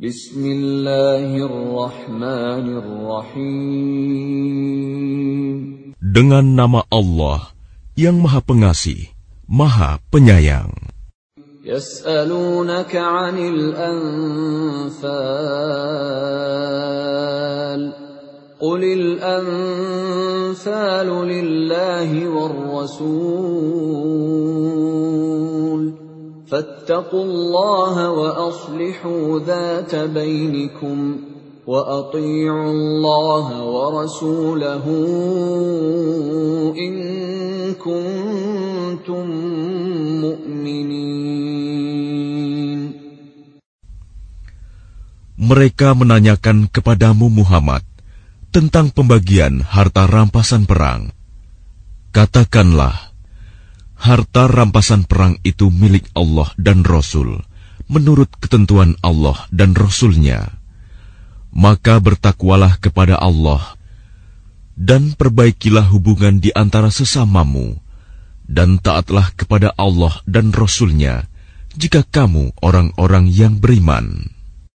Bismillahirrahmanirrahim. Dengan nama Allah yang Maha Pengasih, Maha Penyayang. Yas'alunaka 'anil anfal. Qulil anfalu lillahi war rasul. فاتقوا الله وأصلحوا ذات بينكم وأطيعوا الله ورسوله إن كنتم مؤمنين. Mereka menanyakan kepadamu Muhammad tentang pembagian harta rampasan perang. Katakanlah, harta rampasan perang itu milik Allah dan Rasul, menurut ketentuan Allah dan Rasul-Nya. Maka bertakwalah kepada Allah, dan perbaikilah hubungan di antara sesamamu, dan taatlah kepada Allah dan Rasul-Nya, jika kamu orang-orang yang beriman.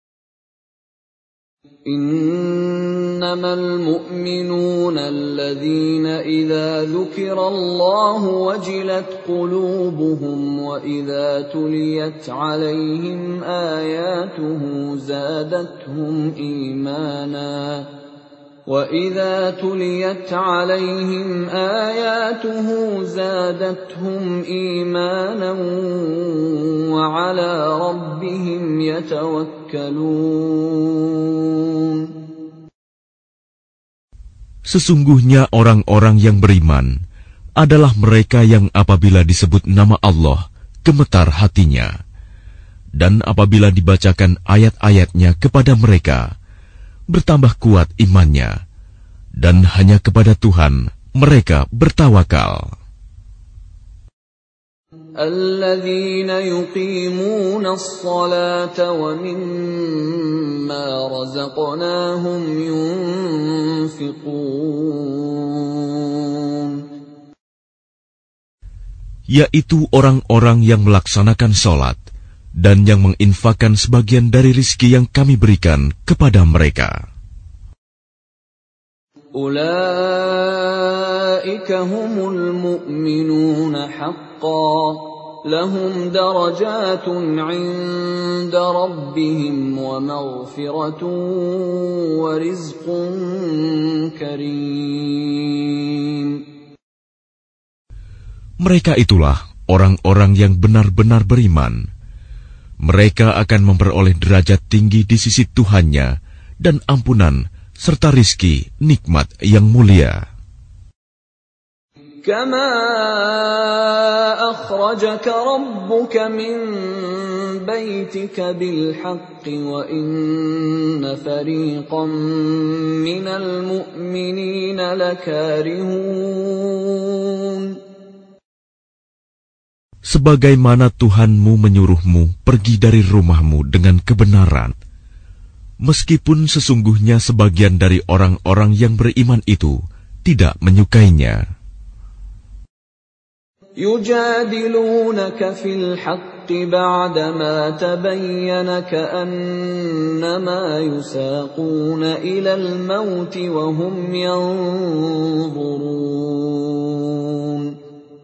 إنما المؤمنون الذين إذا ذكر الله وجلت قلوبهم وإذا تليت عليهم آياته زادتهم إيمانا وعلى ربهم يتوكلون. Sesungguhnya orang-orang yang beriman adalah mereka yang apabila disebut nama Allah, gemetar hatinya. Dan apabila dibacakan ayat-ayatnya kepada mereka, bertambah kuat imannya. Dan hanya kepada Tuhan mereka bertawakal. الذين يقيمون الصلاة ومما رزقناهم ينفقون. Yaitu orang-orang yang melaksanakan sholat dan yang menginfakkan sebagian dari rizki yang kami berikan kepada mereka. Ulaika humul mu'minuna haqqan, lahum darajatun 'inda rabbihim wa maghfiratun wa rizqun karim. Mereka itulah orang-orang yang benar-benar beriman. Mereka akan memperoleh derajat tinggi di sisi Tuhannya dan ampunan serta rizki nikmat yang mulia. Kama akhrajaka rabbuka min baitika bil haqqi wa inna fariqan minal mu'minina lakarihun. Sebagaimana Tuhanmu menyuruhmu pergi dari rumahmu dengan kebenaran, meskipun sesungguhnya sebagian dari orang-orang yang beriman itu tidak menyukainya. Yujadilunaka fil haqqi ba'dama tabayyana ka'annama yusaquna ilal mauti wa hum yanzurun.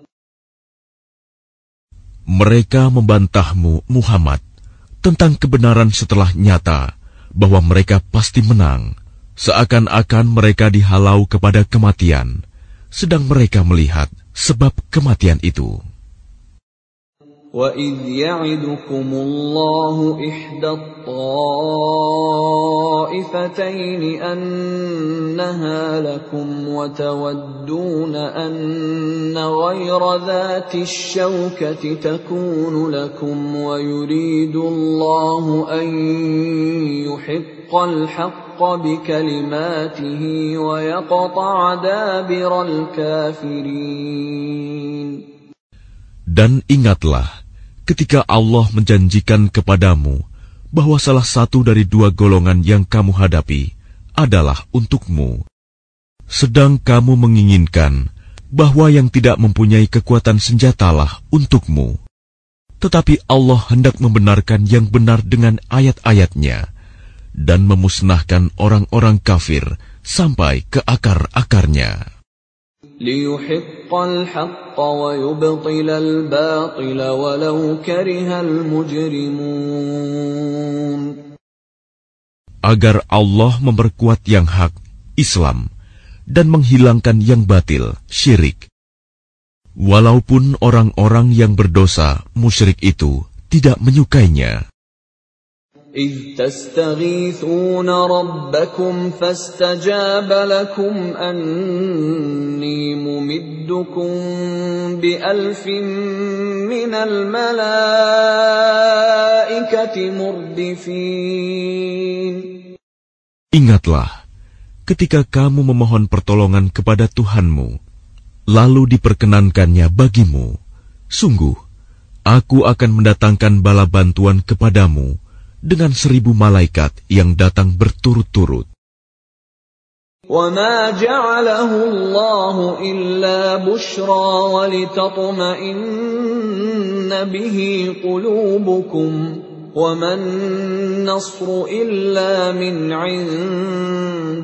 Mereka membantahmu, Muhammad, tentang kebenaran setelah nyata bahwa mereka pasti menang, seakan-akan mereka dihalau kepada kematian, sedang mereka melihat sebab kematian itu. وَإِذْ يَعِدُكُمُ اللَّهُ إِحْدَى الطَّائِفَتَيْنِ أَنَّهَا لَكُمْ وَتَوَدُّونَ أَنَّ غَيْرَ ذَاتِ الشَّوْكَةِ تَكُونُ لَكُمْ وَيُرِيدُ اللَّهُ أَن يُحِقَّ الْحَقَّ بِكَلِمَاتِهِ وَيَقْطَعَ دَابِرَ الْكَافِرِينَ. Dan ingatlah ketika Allah menjanjikan kepadamu bahwa salah satu dari dua golongan yang kamu hadapi adalah untukmu, sedang kamu menginginkan bahwa yang tidak mempunyai kekuatan senjatalah untukmu. Tetapi Allah hendak membenarkan yang benar dengan ayat-ayatnya dan memusnahkan orang-orang kafir sampai ke akar-akarnya. Liyuhiqqal haqqa wa yubtilal batila walau karihal mujrimun. Agar Allah memperkuat yang hak, Islam, dan menghilangkan yang batil, syirik. Walaupun orang-orang yang berdosa, musyrik itu, tidak menyukainya. إذ تستغيثون ربكم فاستجاب لكم أني ممدكم بألف من الملائكة مردفين. Ingatlah, ketika kamu memohon pertolongan kepada Tuhanmu, lalu diperkenankannya bagimu, sungguh, aku akan mendatangkan bala bantuan kepadamu, dengan 1000 malaikat yang datang berturut-turut. وَمَا جَعَلَهُ اللَّهُ إِلَّا بُشْرَى وَلِتَطْمَئِنَّ بِهِ قُلُوبُكُمْ وَمَا النَّصْرُ إِلَّا مِنْ عِنْدِ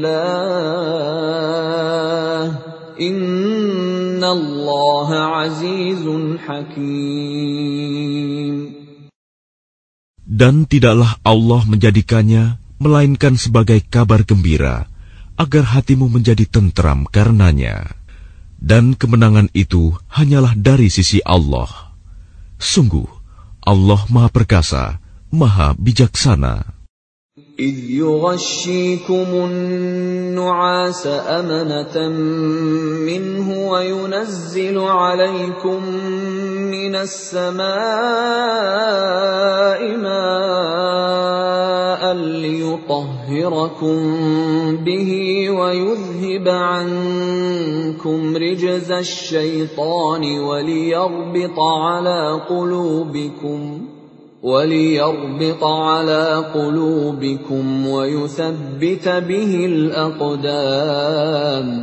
اللَّهِ إِنَّ اللَّهَ عَزِيزٌ حَكِيمٌ. Dan tidaklah Allah menjadikannya melainkan sebagai kabar gembira, agar hatimu menjadi tentram karenanya. Dan kemenangan itu hanyalah dari sisi Allah. Sungguh, Allah Maha Perkasa, Maha Bijaksana. إِذْ يُغَشِّيكُمُ النُّعَاسَ أَمَنَةً مِّنْهُ وَيُنَزِّلُ عَلَيْكُم مِّنَ السَّمَاءِ مَاءً لِّيُطَهِّرَكُم بِهِ وَيُذْهِبَ عَنكُمْ رِجْزَ الشَّيْطَانِ وَلِيَرْبِطَ عَلَى قُلُوبِكُمْ وَيُثَبِّتَ بِهِ الْأَقْدَامَ.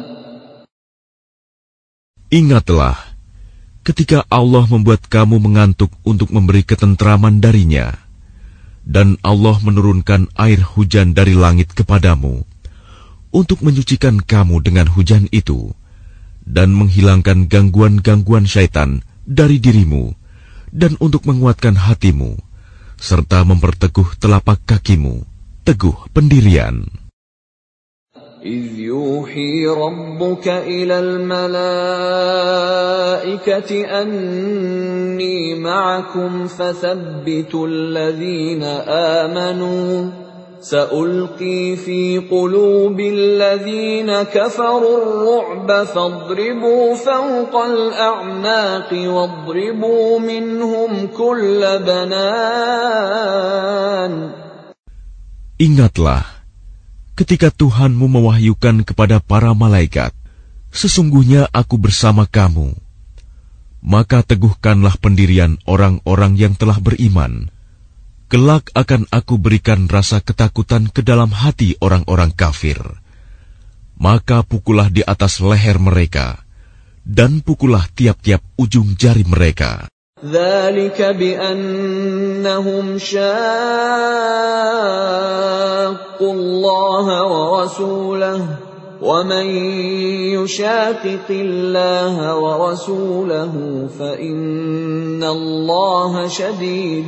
Ingatlah, ketika Allah membuat kamu mengantuk untuk memberi ketentraman darinya, dan Allah menurunkan air hujan dari langit kepadamu, untuk menyucikan kamu dengan hujan itu, dan menghilangkan gangguan-gangguan syaitan dari dirimu, dan untuk menguatkan hatimu, serta memperteguh telapak kakimu, teguh pendirian. إِذْ يُوحِي رَبُّكَ إِلَى الْمَلَائِكَةِ أَنِّي مَعَكُمْ فَثَبِّتُوا الَّذِينَ آمَنُوا سَأُلْقِي فِي قُلُوبِ الَّذِينَ كَفَرُوا الرُّعْبَ فَاضْرِبُوا فَوْقَ الْأَعْنَاقِ وَاضْرِبُوا مِنْهُمْ كُلَّ بَنَانٍ. Ingatlah, ketika Tuhanmu mewahyukan kepada para malaikat, sesungguhnya aku bersama kamu. Maka teguhkanlah pendirian orang-orang yang telah beriman. Kelak akan aku berikan rasa ketakutan ke dalam hati orang-orang kafir. Maka pukullah di atas leher mereka, dan pukullah tiap-tiap ujung jari mereka. ذَلِكَ بِأَنَّهُمْ شَاقُّوا اللَّهَ وَرَسُولَهُ وَمَن يُشَاقِقِ اللَّهَ وَرَسُولَهُ فَإِنَّ اللَّهَ شَدِيدُ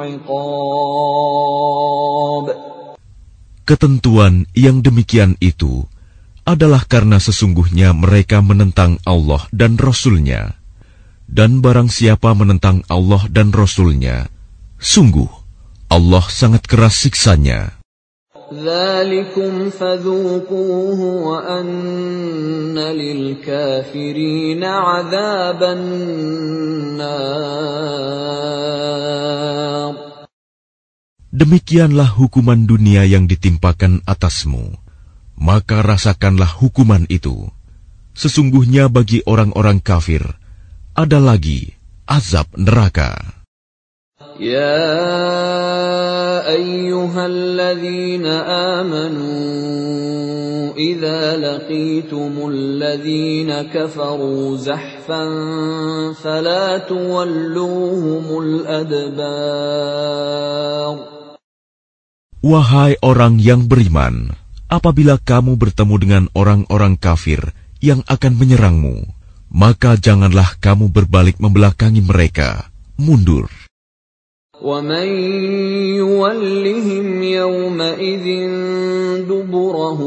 الْعِقَابِ. Ketentuan yang demikian itu adalah karena sesungguhnya mereka menentang Allah dan Rasul-Nya. Dan barang siapa menentang Allah dan Rasul-Nya, sungguh Allah sangat keras siksanya. ذَلِكُمْ فَذُوقُوهُ وَأَنَّ لِلْكَافِرِينَ عَذَابَ النَّارِ. Demikianlah hukuman dunia yang ditimpakan atasmu, maka rasakanlah hukuman itu. Sesungguhnya bagi orang-orang kafir ada lagi azab neraka. Ya ayyuhalladzina amanu idza laqitumul ladzina kafaru zahfan fala tuwalluhumul adbar. Wahai orang yang beriman, apabila kamu bertemu dengan orang-orang kafir yang akan menyerangmu, maka janganlah kamu berbalik membelakangi mereka, mundur. وَمَن يُوَلِّهِمْ يَوْمَئِذٍ دُبُرَهُ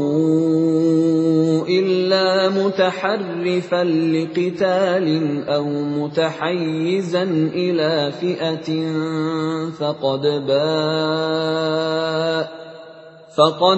إِلَّا مُتَحَرِّفًا لِقِتَالٍ أَوْ مُتَحَيِّزًا إِلَى فِئَةٍ فَقَدْ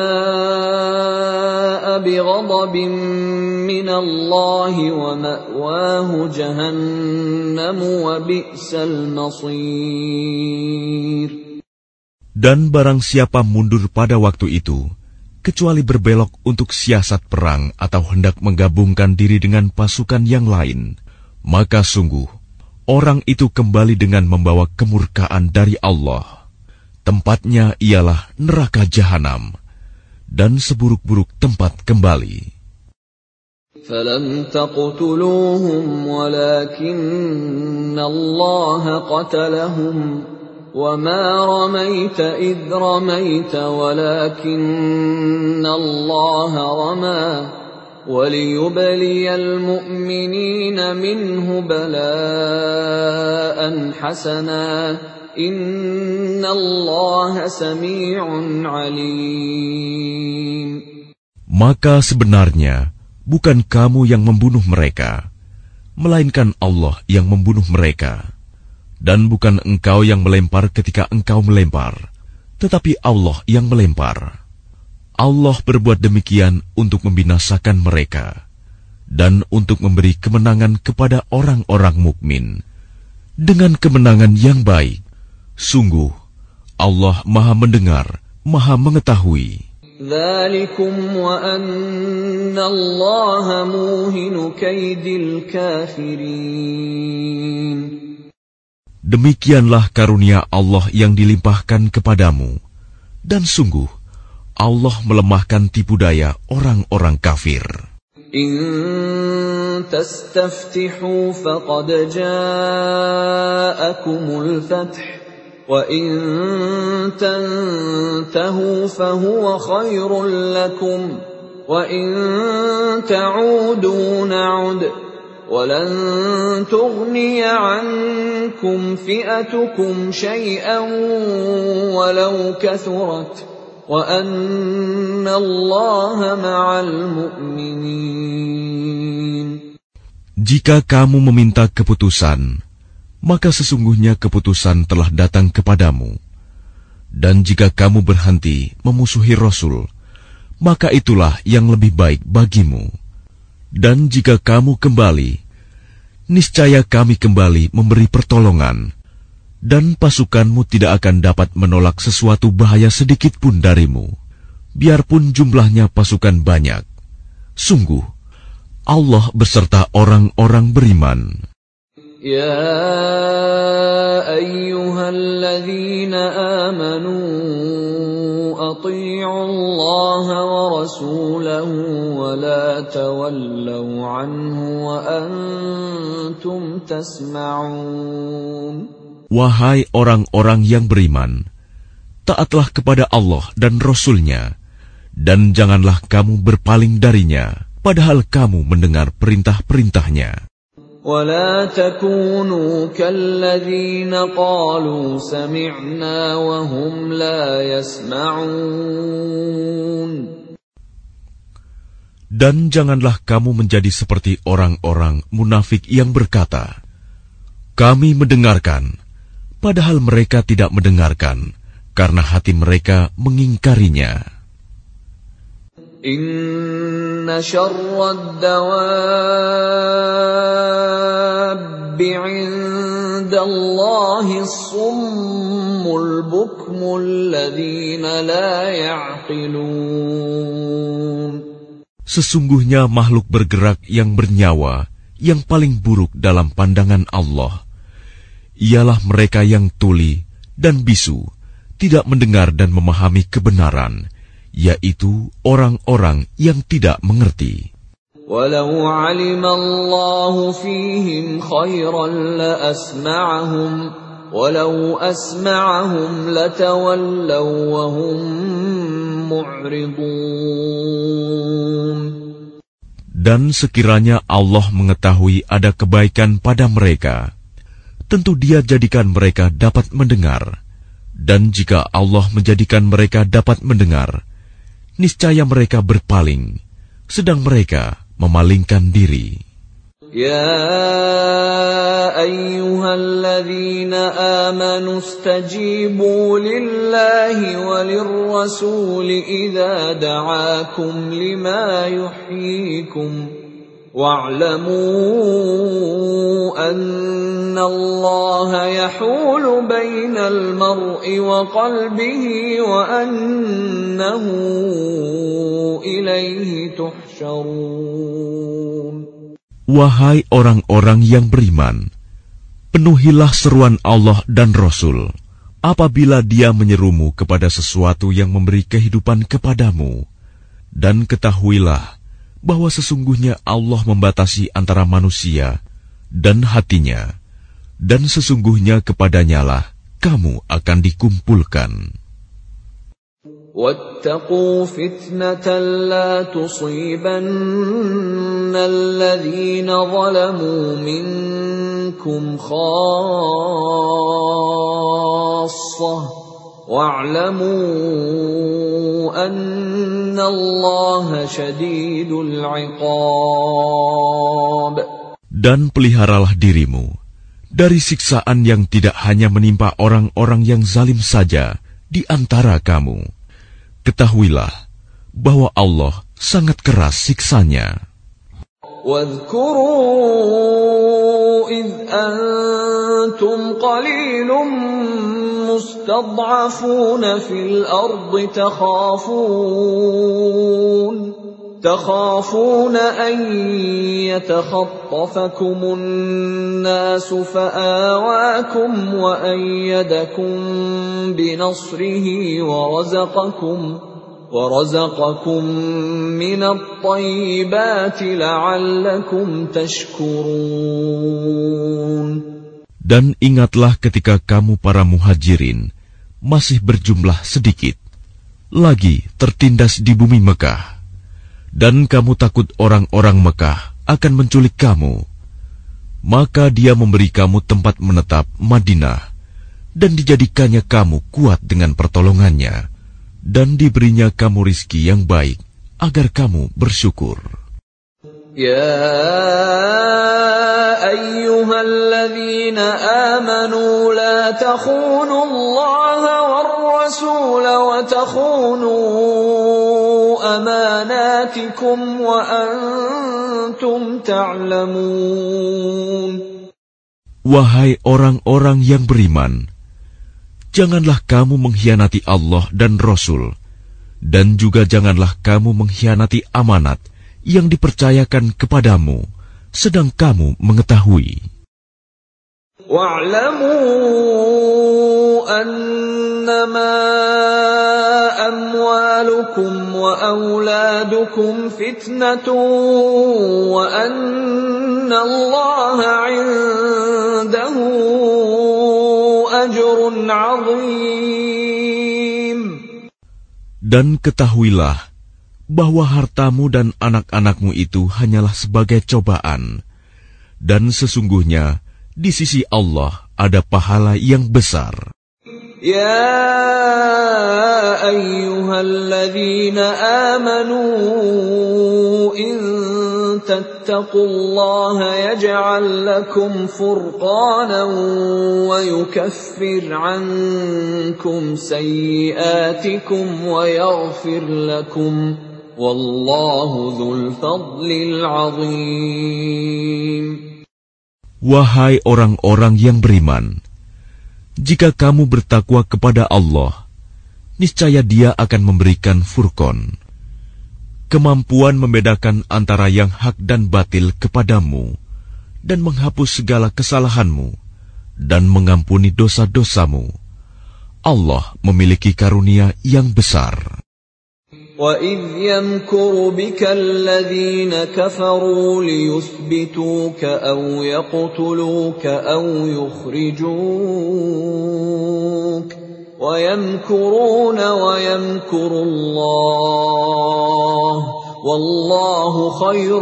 بَاءَ بِغَضَبٍ مِّنَ اللَّهِ وَمَأْوَاهُ جَهَنَّمُ وَبِئْسَ الْمَصِيرُ. Dan barang siapa mundur pada waktu itu, kecuali berbelok untuk siasat perang atau hendak menggabungkan diri dengan pasukan yang lain, maka sungguh, orang itu kembali dengan membawa kemurkaan dari Allah. Tempatnya ialah neraka jahanam, dan seburuk-buruk tempat kembali. فَلَمْ تَقْتُلُوهُمْ وَلَكِنَّ اللَّهَ قَتَلَهُمْ وَمَا رَمَيْتَ إِذْ رَمَيْتَ وَلَكِنَّ اللَّهَ رَمَى وَلِيُبْلِيَ الْمُؤْمِنِينَ مِنْهُ بَلَاءً حَسَنًا Innallaha sami'un alim. Maka sebenarnya bukan kamu yang membunuh mereka, melainkan Allah yang membunuh mereka. Dan bukan engkau yang melempar ketika engkau melempar, tetapi Allah yang melempar. Allah berbuat demikian untuk membinasakan mereka dan untuk memberi kemenangan kepada orang-orang mukmin dengan kemenangan yang baik. Sungguh, Allah Maha Mendengar, Maha Mengetahui. Dzalikum wa anna Allaha muhinu kaidil kafirin. Demikianlah karunia Allah yang dilimpahkan kepadamu, dan sungguh, Allah melemahkan tipu daya orang-orang kafir. In tastaftihu faqad ja'akumul fath. وَإِن تَنْتَهُوا فَهُوَ خَيْرٌ لَكُمْ وَإِن تَعُودُوا نَعُدْ وَلَنْ تُغْنِيَ عَنْكُمْ فِئَتُكُمْ شَيْئًا وَلَوْ كَثُرَتْ وَأَنَّ اللَّهَ مَعَ الْمُؤْمِنِينَ. Jika kamu meminta keputusan, maka sesungguhnya keputusan telah datang kepadamu. Dan jika kamu berhenti memusuhi Rasul, maka itulah yang lebih baik bagimu. Dan jika kamu kembali, niscaya kami kembali memberi pertolongan, dan pasukanmu tidak akan dapat menolak sesuatu bahaya sedikit pun darimu, biarpun jumlahnya pasukan banyak. Sungguh, Allah beserta orang-orang beriman. Ya ayyuhalladzina amanu ati'u Allah wa rasulahu wa la tawallaw anhu wa antum tasma'un. Wahai orang-orang yang beriman, taatlah kepada Allah dan Rasul-Nya, dan janganlah kamu berpaling darinya, padahal kamu mendengar perintah-perintahnya. وَلَا تَكُونُوا كَالَّذِينَ قَالُوا سَمِعْنَا وَهُمْ لَا يَسْمَعُونَ. Dan janganlah kamu menjadi seperti orang-orang munafik yang berkata, kami mendengarkan, padahal mereka tidak mendengarkan, karena hati mereka mengingkarinya. Inna syarrad dawabbi 'indallahi as-summul bukmul ladzina la ya'qilun. Sesungguhnya makhluk bergerak yang bernyawa yang paling buruk dalam pandangan Allah ialah mereka yang tuli dan bisu, tidak mendengar dan memahami kebenaran, yaitu orang-orang yang tidak mengerti. Walau 'alima Allahu fihim khairan la asma'ahum ولو أسمعهم لتولوا وهم معرضون. Dan sekiranya Allah mengetahui ada kebaikan pada mereka, tentu Dia jadikan mereka dapat mendengar. Dan jika Allah menjadikan mereka dapat mendengar, niscaya mereka berpaling, sedang mereka memalingkan diri. Ya ayyuhalladzina amanu istajibu lillahi walirrasuli idza da'akum lima yuhyikum wa'lamu anna Allaha yahulu bainal mar'i wa qalbihi wa annahu ilaihi tuhsyarun. Wahai orang-orang yang beriman, penuhilah seruan Allah dan Rasul apabila Dia menyerumu kepada sesuatu yang memberi kehidupan kepadamu. Dan ketahuilah bahwa sesungguhnya Allah membatasi antara manusia dan hatinya, dan sesungguhnya kepadanyalah kamu akan dikumpulkan. وَاتَّقُوا فِتْنَةً لَا تُصِيبَنَّ الَّذِينَ ظَلَمُوا مِنكُمْ خَاصَّةً وَاعْلَمُوا أَنَّ اللَّهَ شَدِيدُ الْعِقَابِ. Dan peliharalah dirimu dari siksaan yang tidak hanya menimpa orang-orang yang zalim saja di antara kamu. Ketahuilah bahwa Allah sangat keras siksanya. وَاذْكُرُوا إِذْ أَنْتُمْ قَلِيلٌ مُسْتَضْعَفُونَ فِي الْأَرْضِ تخافون أن يتخطفكم الناس فآواكم وأيدكم بنصره ورزقكم من الطيبات لعلكم تشكرون. Dan ingatlah ketika kamu para muhajirin masih berjumlah sedikit, lagi tertindas di bumi Mekah, dan kamu takut orang-orang Mekah akan menculik kamu, maka Dia memberi kamu tempat menetap Madinah, dan dijadikannya kamu kuat dengan pertolongannya, dan diberinya kamu rizki yang baik, agar kamu bersyukur. Ya ayyuhalladzina amanu la takhunu Allaha war rasul wa takhunu amanatikum wa antum ta'lamun. Wahai orang-orang yang beriman, janganlah kamu mengkhianati Allah dan Rasul, dan juga janganlah kamu mengkhianati amanat yang dipercayakan kepadamu, sedang kamu mengetahui. Wa'lamu annama amwalukum wa auladukum fitnatun wa anna Allaha 'indahu ajrun 'azim. Dan ketahuilah bahwa hartamu dan anak-anakmu itu hanyalah sebagai cobaan, dan sesungguhnya di sisi Allah ada pahala yang besar. Ya ayyuhalladzina amanu in tattaqullaha yaj'al lakum furqanan wa yukaffir 'ankum sayyi'atikum wa yaghfir lakum wallahu dzul fadlil 'adzim. Wahai orang-orang yang beriman, jika kamu bertakwa kepada Allah, niscaya Dia akan memberikan furqan, kemampuan membedakan antara yang hak dan batil kepadamu, dan menghapus segala kesalahanmu, dan mengampuni dosa-dosamu. Allah memiliki karunia yang besar. وَإِذْ يَمْكُرُ بِكَ الَّذِينَ كَفَرُوا لِيُثْبِتُوكَ أَوْ يَقْتُلُوكَ أَوْ يُخْرِجُوكَ وَيَمْكُرُونَ وَيَمْكُرُ اللَّهُ وَاللَّهُ خَيْرُ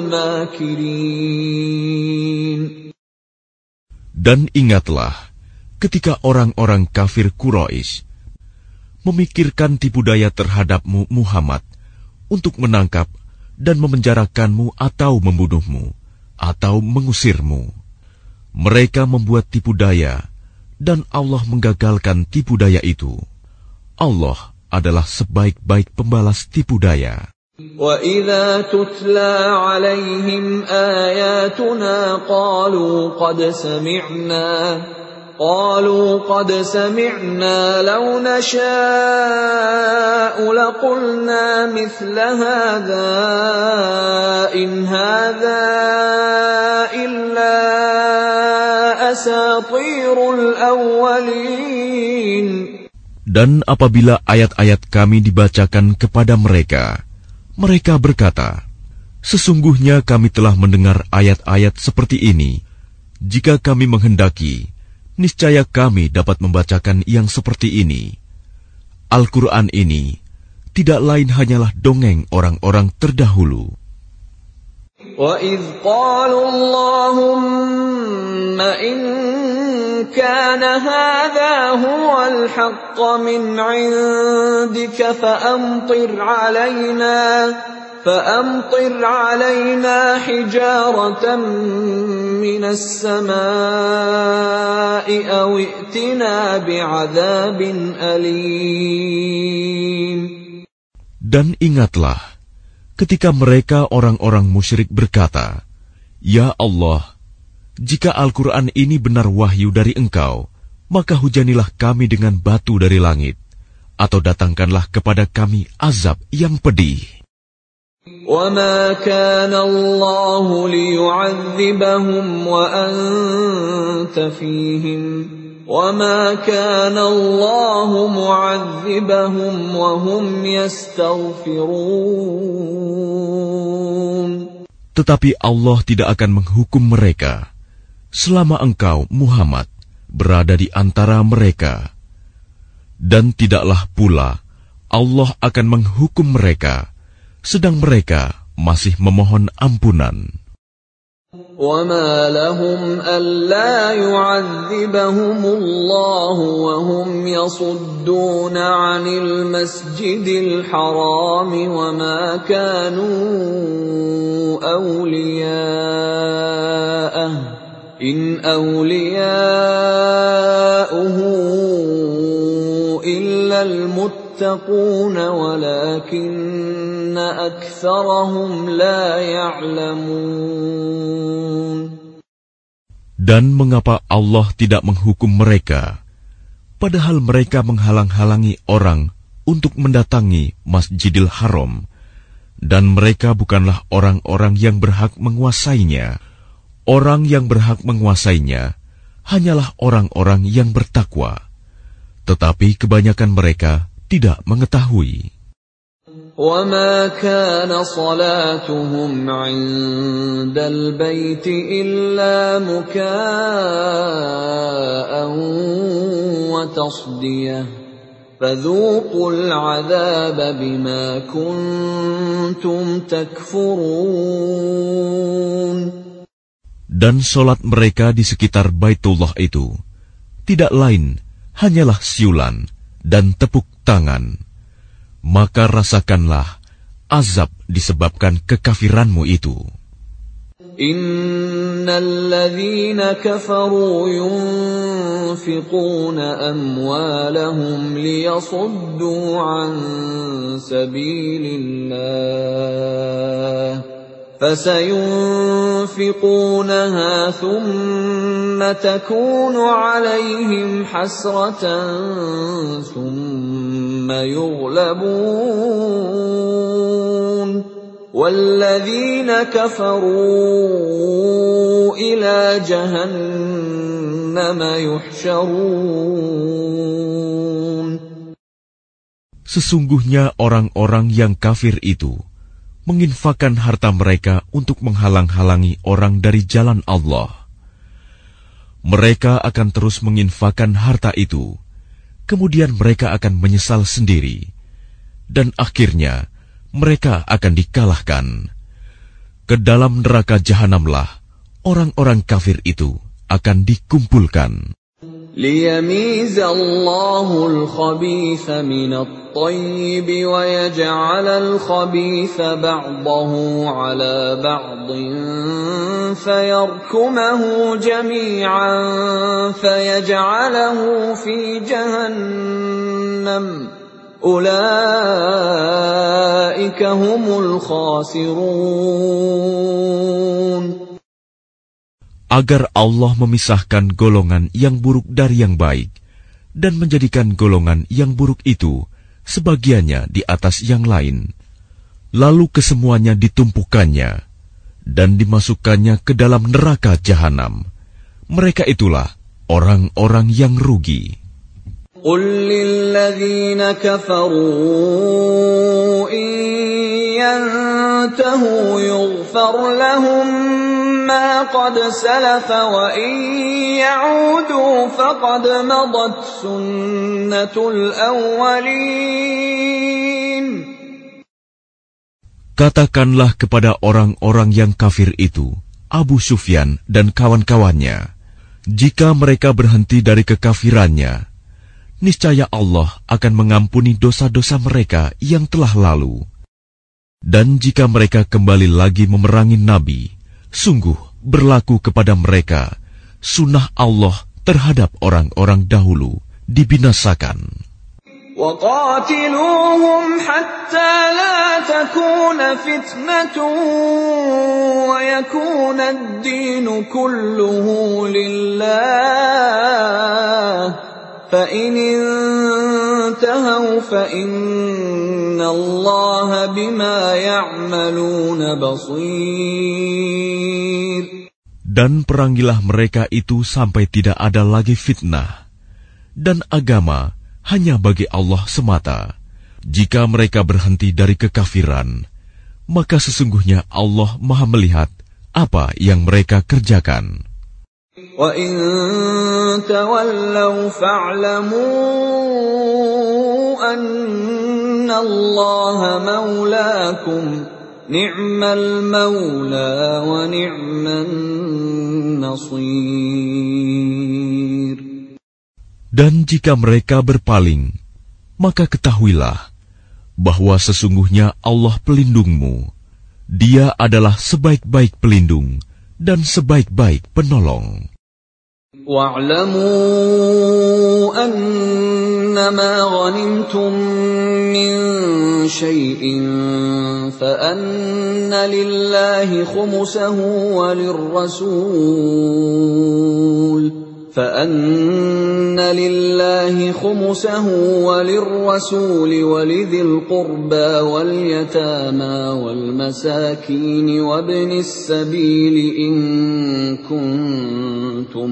الْمَاكِرِينَ. Dan ingatlah ketika orang-orang kafir Quraisy memikirkan tipu daya terhadapmu Muhammad untuk menangkap dan memenjarakanmu atau membunuhmu atau mengusirmu. Mereka membuat tipu daya dan Allah menggagalkan tipu daya itu. Allah adalah sebaik-baik pembalas tipu daya. وَإِذَا تُتْلَى عَلَيْهِمْ آيَاتُنَا قالوا قد سمعنا لو نشاء لقلنا مثل هذا إن هذا إلا أساطير الأولين. Dan apabila ayat-ayat kami dibacakan kepada mereka, mereka berkata, sesungguhnya kami telah mendengar ayat-ayat seperti ini. Jika kami menghendaki, niscaya kami dapat membacakan yang seperti ini. Al-Quran ini tidak lain hanyalah dongeng orang-orang terdahulu. وَإِذْ قَالُوا اللَّهُمَّ إِنْ كَانَ هَذَا هُوَ الْحَقَّ مِنْ عِنْدِكَ فَأَمْطِرْ عَلَيْنَا حِجَارَةً مِنَ السَّمَاءِ أَوْ ائْتِنَا بِعَذَابٍ أَلِيمٍ. Dan ingatlah ketika mereka orang-orang musyrik berkata, Ya Allah, jika Al-Quran ini benar wahyu dari Engkau, maka hujanilah kami dengan batu dari langit, atau datangkanlah kepada kami azab yang pedih. وَمَا كَانَ اللَّهُ لِيُعَذِّبَهُمْ وَأَنْتَ فِيهِمْ وَمَا كَانَ اللَّهُ مُعَذِّبَهُمْ وَهُمْ يَسْتَغْفِرُونَ. Tetapi Allah tidak akan menghukum mereka selama engkau, Muhammad, berada di antara mereka. Dan tidaklah pula Allah akan menghukum mereka sedang mereka masih memohon ampunan. وَمَا لَهُمْ أَلَّا يُعَذِّبَهُمُ اللَّهُ وَهُمْ يَصُدُّونَ عَنِ الْمَسْجِدِ الْحَرَامِ وَمَا كَانُوا أَوْلِيَاءَهُ إِنْ أَوْلِيَاؤُهُ إِلَّا الْمُتَّقُونَ وَلَكِنَّ أَكْثَرَهُمْ لَا يَعْلَمُونَ. Dan mengapa Allah tidak menghukum mereka, padahal mereka menghalang-halangi orang untuk mendatangi Masjidil Haram, dan mereka bukanlah orang-orang yang berhak menguasainya. Orang yang berhak menguasainya hanyalah orang-orang yang bertakwa, tetapi kebanyakan mereka tidak mengetahui. وَمَا كَانَ صَلَاتُهُمْ عِندَ الْبَيْتِ إِلَّا مُكَاءً وَتَصْدِيَةً فَذُوقُوا الْعَذَابَ بِمَا كُنتُمْ تَكْفُرُونَ. Dan solat mereka di sekitar Baitullah itu tidak lain hanyalah siulan dan tepuk tangan. Maka rasakanlah azab disebabkan kekafiranmu itu. Innal ladzina kafaru yunfiquna amwalahum liyasuddu an sabilillah فسينفقونها ثم تكون عليهم حسرة ثم يغلبون والذين كفروا إلى جهنم يحشرون. Sesungguhnya orang-orang yang kafir itu menginfakkan harta mereka untuk menghalang-halangi orang dari jalan Allah. Mereka akan terus menginfakkan harta itu, kemudian mereka akan menyesal sendiri, dan akhirnya mereka akan dikalahkan. Ke dalam neraka jahanamlah orang-orang kafir itu akan dikumpulkan. ليميز الله الخبيث من الطيب ويجعل الخبيث بعضه على بعض فيركمه جميعا فيجعله في جهنم أولئك هم الخاسرون. Agar Allah memisahkan golongan yang buruk dari yang baik, dan menjadikan golongan yang buruk itu sebagiannya di atas yang lain, lalu kesemuanya ditumpukannya dan dimasukkannya ke dalam neraka jahanam. Mereka itulah orang-orang yang rugi. قل للذين كفروا إن ينتهوا يغفر لهم ما قد سلف وإن يعودوا فقد مضت سنة الأولين. Katakanlah kepada orang-orang yang kafir itu, Abu Sufyan dan kawan-kawannya, jika mereka berhenti dari kekafirannya, niscaya Allah akan mengampuni dosa-dosa mereka yang telah lalu. Dan jika mereka kembali lagi memerangi Nabi, sungguh berlaku kepada mereka sunnah Allah terhadap orang-orang dahulu dibinasakan. وَقَاتِلُوهُمْ حَتَّى لَا تَكُونَ فِتْنَةٌ وَيَكُونَ الدِّينُ كُلُّهُ لِلَّهِ فَإِنِ انتهوا فَإِنَّ اللَّهَ بِمَا يَعْمَلُونَ بَصِيرٌ. Dan perangilah mereka itu sampai tidak ada lagi fitnah, dan agama hanya bagi Allah semata. Jika mereka berhenti dari kekafiran, maka sesungguhnya Allah Maha melihat apa yang mereka kerjakan. وَإِن تَوَلَّوْا فَاعْلَمُوا أَنَّ اللَّهَ مَوْلَاكُمْ نِعْمَ الْمَوْلَى وَنِعْمَ النَّصِيرُ. Dan jika mereka berpaling, maka ketahuilah bahwa sesungguhnya Allah pelindungmu. Dia adalah sebaik-baik pelindung dan sebaik-baik penolong. وَاعْلَمُوا أَنَّمَا غَنِمْتُم مِّن شَيْءٍ فَأَنَّ لِلَّهِ خُمُسَهُ وَلِلرَّسُولِ وَلِذِي الْقُرْبَى وَالْيَتَامَى وَالْمَسَاكِينِ وَابْنِ السَّبِيلِ إِن كُنتُمْ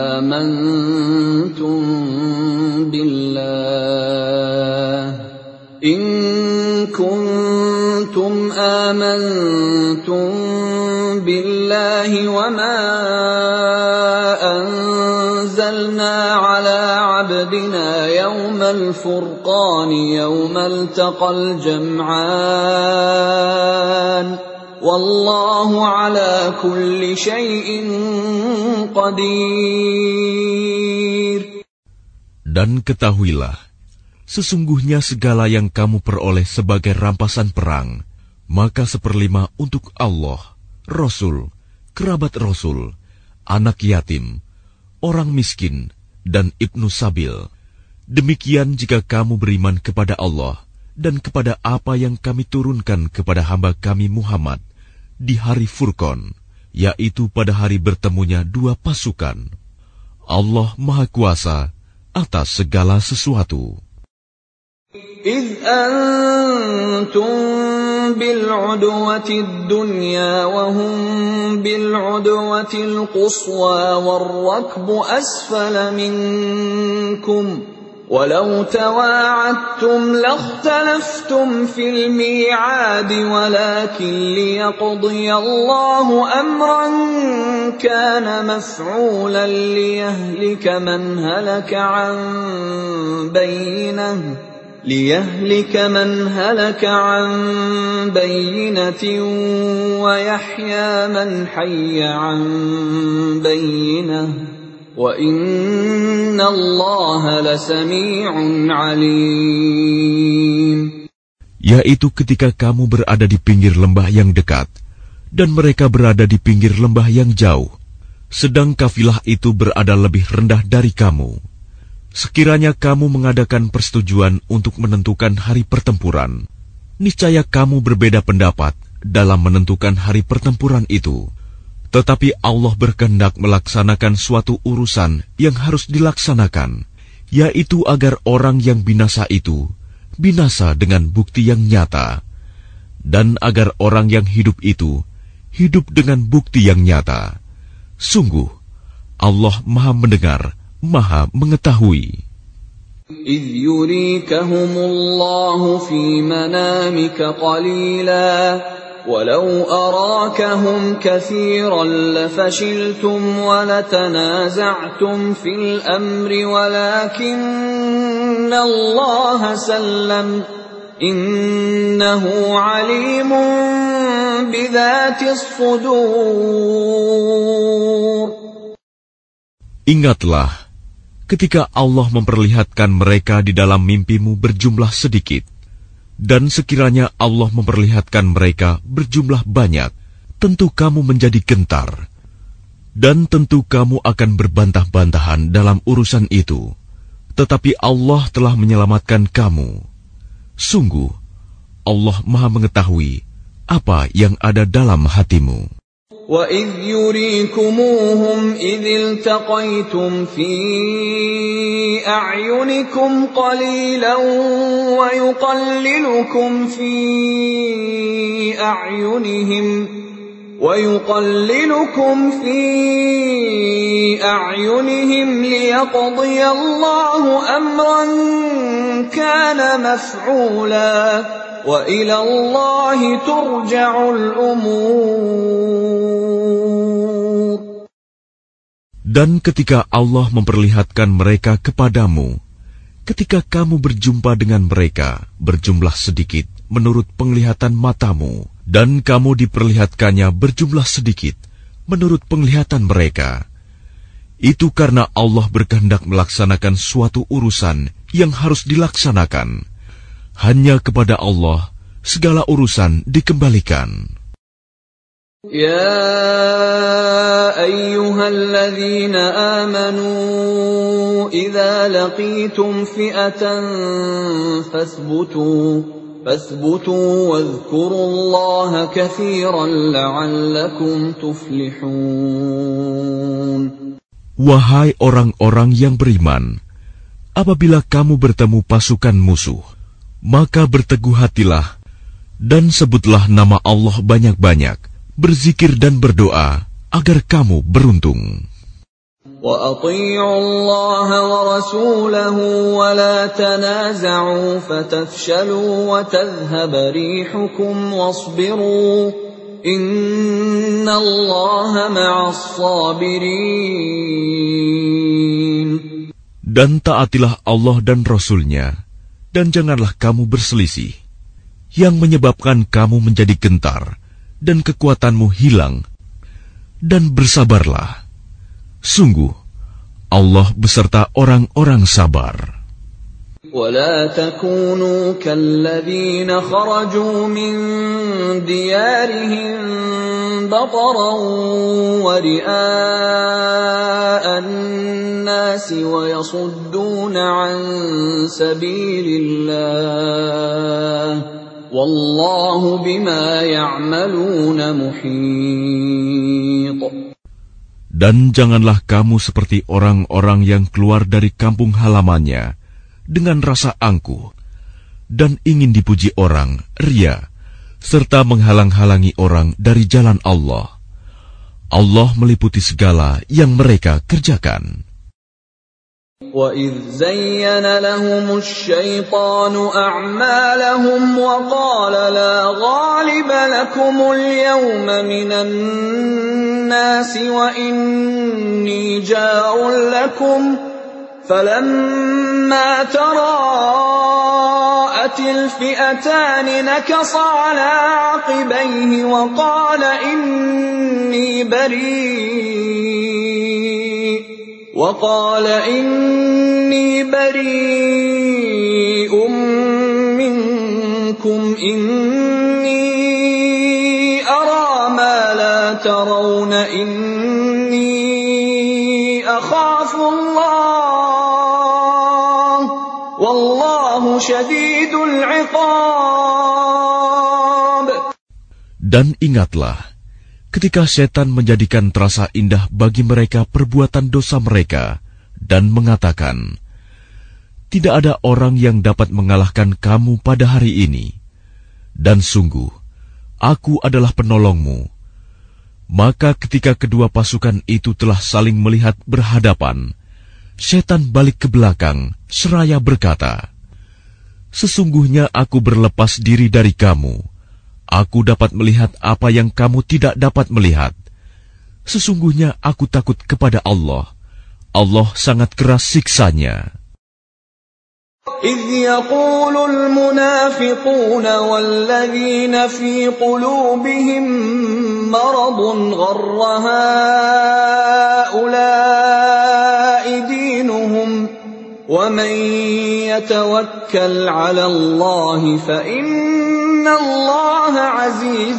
آمنتم بالله وما أنزلنا على عبدنا يوم الفرقان يوم التقى الجمعان والله على كل شيء قدير. Dan ketahuilah, sesungguhnya segala yang kamu peroleh sebagai rampasan perang, maka 1/5 untuk Allah, Rasul, kerabat Rasul, anak yatim, orang miskin, dan ibnu sabil. Demikian jika kamu beriman kepada Allah dan kepada apa yang kami turunkan kepada hamba kami Muhammad di hari Furqan, yaitu pada hari bertemunya dua pasukan. Allah Maha Kuasa atas segala sesuatu. إِذْ أَنْتُمْ بِالْعُدْوَةِ الدُّنْيَا وَهُمْ بِالْعُدْوَةِ الْقُصْوَى وَالرَّكْبُ أَسْفَلَ مِنْكُمْ ولو تواعدتم لاختلفتم في الميعاد ولكن ليقضي الله أمرا كان مفعولا ليهلك من هلك عن بينة ويحيى من حي عن بينة وَإِنَّ اللَّهَ لَسَمِيعٌ عَلِيمٌ. Yaitu ketika kamu berada di pinggir lembah yang dekat dan mereka berada di pinggir lembah yang jauh, sedang kafilah itu berada lebih rendah dari kamu. Sekiranya kamu mengadakan persetujuan untuk menentukan hari pertempuran, niscaya kamu berbeda pendapat dalam menentukan hari pertempuran itu. Tetapi Allah berkehendak melaksanakan suatu urusan yang harus dilaksanakan, yaitu agar orang yang binasa itu binasa dengan bukti yang nyata, dan agar orang yang hidup itu hidup dengan bukti yang nyata. Sungguh, Allah Maha Mendengar, Maha Mengetahui. إِذْ يُرِيكَهُمُ اللَّهُ فِي مَنَامِكَ قَلِيلًا وَلَوْ أَرَاكَهُمْ كَثِيرًا لَفَشِلْتُمْ وَلَتَنَازَعْتُمْ فِي الْأَمْرِ وَلَكِنَّ اللَّهَ سَلَّمَ إِنَّهُ عَلِيمٌ بِذَاتِ الصُّدُورِ. Ingatlah ketika Allah memperlihatkan mereka di dalam mimpimu berjumlah sedikit. Dan sekiranya Allah memperlihatkan mereka berjumlah banyak, tentu kamu menjadi gentar. Dan tentu kamu akan berbantah-bantahan dalam urusan itu. Tetapi Allah telah menyelamatkan kamu. Sungguh, Allah Maha Mengetahui apa yang ada dalam hatimu. وَإِذْ يُرِيكُمُوهُمْ إِذِ الْتَقَيْتُمْ فِي أَعْيُنِكُمْ قَلِيلًا وَيُقَلِّلُكُمْ فِي أَعْيُنِهِمْ لِيَقْضِيَ اللَّهُ أَمْرًا كَانَ مَفْعُولًا وَإِلَى اللَّهِ تُرْجَعُ الْأُمُورُ. Dan ketika Allah memperlihatkan mereka kepadamu, ketika kamu berjumpa dengan mereka berjumlah sedikit menurut penglihatan matamu, dan kamu diperlihatkannya berjumlah sedikit menurut penglihatan mereka, itu karena Allah berkehendak melaksanakan suatu urusan yang harus dilaksanakan. Hanya kepada Allah segala urusan dikembalikan. Ya ayyuhalladzina amanu idza laqitum fi'atan fathbutu wadhkurullaha katsiran la'allakum tuflihun. Wahai orang-orang yang beriman, apabila kamu bertemu pasukan musuh, maka berteguh hatilah dan sebutlah nama Allah banyak-banyak, berzikir dan berdoa agar kamu beruntung. Wa athi'u Allah wa rasulahu wa la tanaza'u fatafshalu wa tadhhaba rihukum wasbiru innallaha ma'as sabirin. Dan taatilah Allah dan Rasul-Nya, dan janganlah kamu berselisih, yang menyebabkan kamu menjadi gentar, dan kekuatanmu hilang, dan bersabarlah. Sungguh, Allah beserta orang-orang sabar. وَلَا تَكُونُوا كَالَّذِينَ خَرَجُوا مِنْ دِيَارِهِمْ بَطَرًا وَرِئَاءَ النَّاسِ وَيَصُدُّونَ عَنْ سَبِيلِ اللَّهِ وَاللَّهُ بِمَا يَعْمَلُونَ مُحِيطٌ. Dan janganlah kamu seperti orang-orang yang keluar dari kampung halamannya dengan rasa angkuh dan ingin dipuji orang, ria, serta menghalang-halangi orang dari jalan Allah. Allah meliputi segala yang mereka kerjakan. وَإِذْ زَيَّنَ لَهُمُ الشَّيْطَانُ أَعْمَالَهُمْ وَقَالَ لَا غَالِبَ لَكُمُ الْيَوْمَ مِنَ النَّاسِ وَإِنِّي جَارٌ لَكُمْ فَلَمَّا تَرَاءَتِ الْفِئَتَانِ نَكَصَ عَلَى عَقِبَيْهِ وَقَالَ إِنِّي بَرِيءٌ مِّنكُمْ إِنِّي أَرَىٰ مَا لَا تَرَوْنَ إِنِّي أَخَافُ اللَّهَ وَاللَّهُ شَدِيدُ الْعِقَابِ. Dan ingatlah, ketika setan menjadikan terasa indah bagi mereka perbuatan dosa mereka dan mengatakan, tidak ada orang yang dapat mengalahkan kamu pada hari ini. Dan sungguh, aku adalah penolongmu. Maka ketika kedua pasukan itu telah saling melihat berhadapan, setan balik ke belakang seraya berkata, sesungguhnya aku berlepas diri dari kamu. Aku dapat melihat apa yang kamu tidak dapat melihat. Sesungguhnya aku takut kepada Allah. Allah sangat keras siksanya. إِذْ يَقُولُ الْمُنَافِقُونَ وَالَّذِينَ فِي قُلُوبِهِم مَّرَضٌ غَرَّ هَٰؤُلَاءِ دِينُهُمْ وَمَن يَتَوَكَّلْ عَلَى اللَّهِ فَإِنَّ اللَّهَ عَزِيزٌ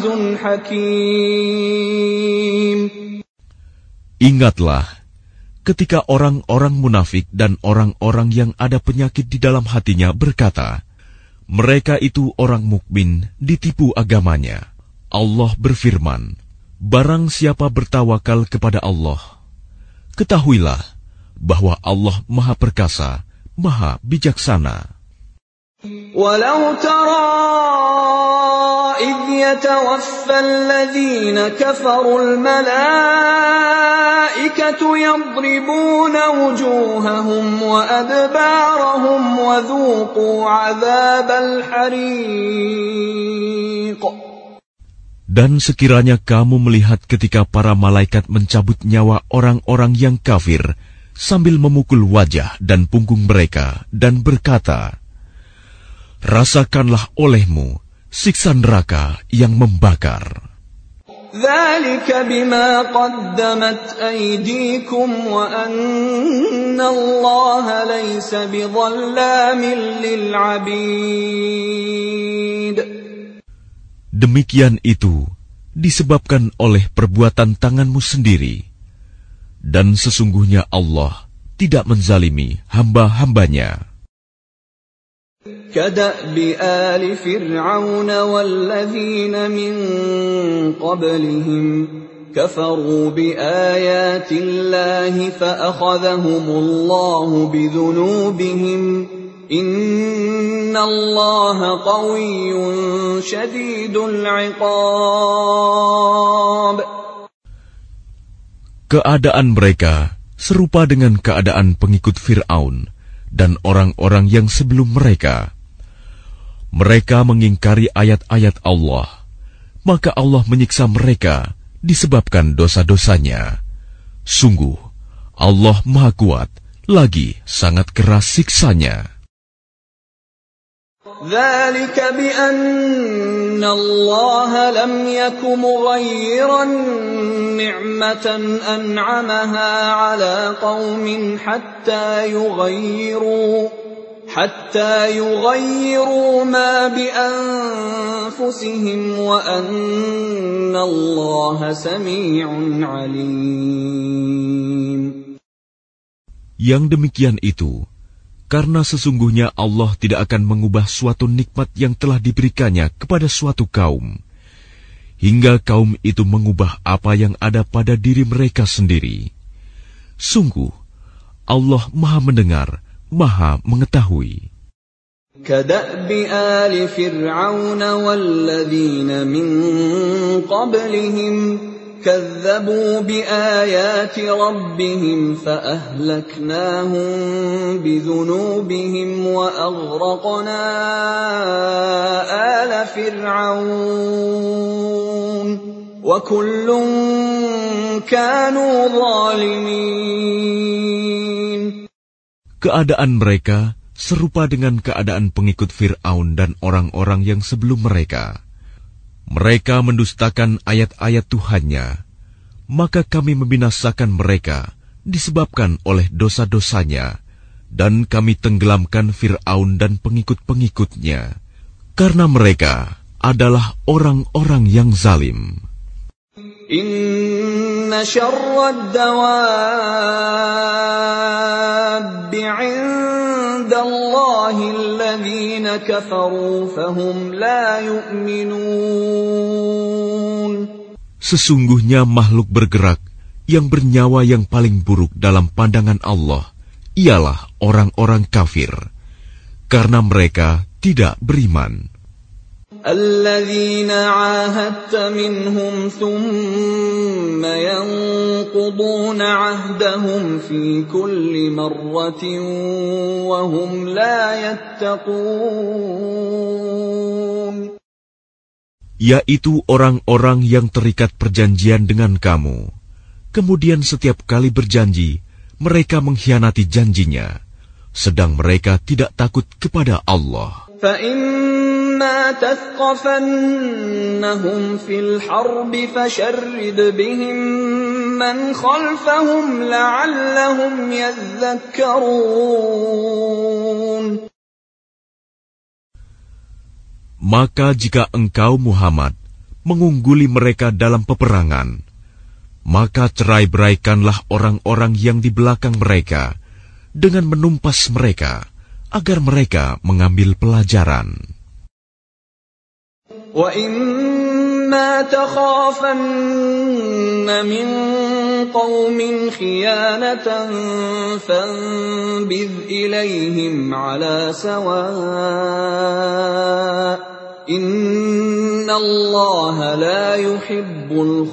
حَكِيمٌ. Ingatlah ketika orang-orang munafik dan orang-orang yang ada penyakit di dalam hatinya berkata, mereka itu orang mukmin ditipu agamanya. Allah berfirman, barang siapa bertawakal kepada Allah, ketahuilah bahwa Allah Maha Perkasa, Maha Bijaksana. Walau tara idh yatawaffa alladhina kafaru al-malaikatu yadribuna wujuhahum wa adbarahum wa dhuqu 'adzabal hariq. Dan sekiranya kamu melihat ketika para malaikat mencabut nyawa orang-orang yang kafir sambil memukul wajah dan punggung mereka dan berkata, rasakanlah olehmu siksa neraka yang membakar. Dzalika bima qaddamat aydikum wa anna Allaha laysa bidzallamin lil 'abid. Demikian itu disebabkan oleh perbuatan tanganmu sendiri, dan sesungguhnya Allah tidak menzalimi hamba-hambanya. كَدَأْبِ آلِ فِرْعَوْنَ وَالَّذِينَ مِنْ قَبْلِهِمْ كَفَرُوا بِآيَاتِ اللَّهِ فَأَخَذَهُمُ اللَّهُ بِذُنُوبِهِمْ إِنَّ اللَّهَ قَوِيٌّ شَدِيدُ الْعِقَابِ. Keadaan mereka serupa dengan keadaan pengikut Fir'aun dan orang-orang yang sebelum mereka. Mereka mengingkari ayat-ayat Allah, maka Allah menyiksa mereka disebabkan dosa-dosanya. Sungguh, Allah Maha Kuat, lagi sangat keras siksanya. ذَلِكَ بِأَنَّ اللَّهَ لَمْ يَكُ مُغَيِّرًا نِعْمَةً أَنْعَمَهَا عَلَى قَوْمٍ حَتَّى يُغَيِّرُوا مَا بِأَنفُسِهِمْ وَأَنَّ اللَّهَ سَمِيعٌ عَلِيمٌ. Yang demikian itu karena sesungguhnya Allah tidak akan mengubah suatu nikmat yang telah diberikannya kepada suatu kaum, hingga kaum itu mengubah apa yang ada pada diri mereka sendiri. Sungguh, Allah Maha Mendengar, Maha Mengetahui. كَدَأْبِ آلِ فِرْعَوْنَ وَالَّذِينَ مِنْ قَبْلِهِمْ كذبوا بآيات ربهم فأهلكناهم بذنوبهم وأغرقنا آل فرعون وكل كانوا ظالمين. Keadaan mereka serupa dengan keadaan pengikut Fir'aun dan orang-orang yang sebelum mereka. Mereka mendustakan ayat-ayat Tuhannya, maka kami membinasakan mereka disebabkan oleh dosa-dosanya, dan kami tenggelamkan Fir'aun dan pengikut-pengikutnya, karena mereka adalah orang-orang yang zalim. Inna syarrad dawabbi 'indallahi alladhina kafaru fahum la yu'minun. Sesungguhnya makhluk bergerak yang bernyawa yang paling buruk dalam pandangan Allah ialah orang-orang kafir, karena mereka tidak beriman. الذين عاهدت منهم ثم ينقضون عهدهم في كل مرة وهم لا يتقون. Yaitu orang-orang yang terikat perjanjian dengan kamu, kemudian setiap kali berjanji mereka mengkhianati janjinya, sedang mereka tidak takut kepada Allah. فَإِمَّا تَثْقَفَنَّهُمْ فِي الْحَرْبِ فَشَرِّدْ بِهِمْ مَنْ خَلْفَهُمْ لَعَلَّهُمْ يَذَّكَّرُونَ. Maka jika engkau Muhammad mengungguli mereka dalam peperangan, maka cerai-beraikanlah orang-orang yang di belakang mereka dengan menumpas mereka, agar mereka mengambil pelajaran. وَإِمَّا تَخَافَنَّ مِنْ قَوْمٍ خِيَانَةً فَانبِذْ إِلَيْهِمْ عَلَى سَوَاءٍ إِنَّ اللَّهَ لَا يُحِبُّ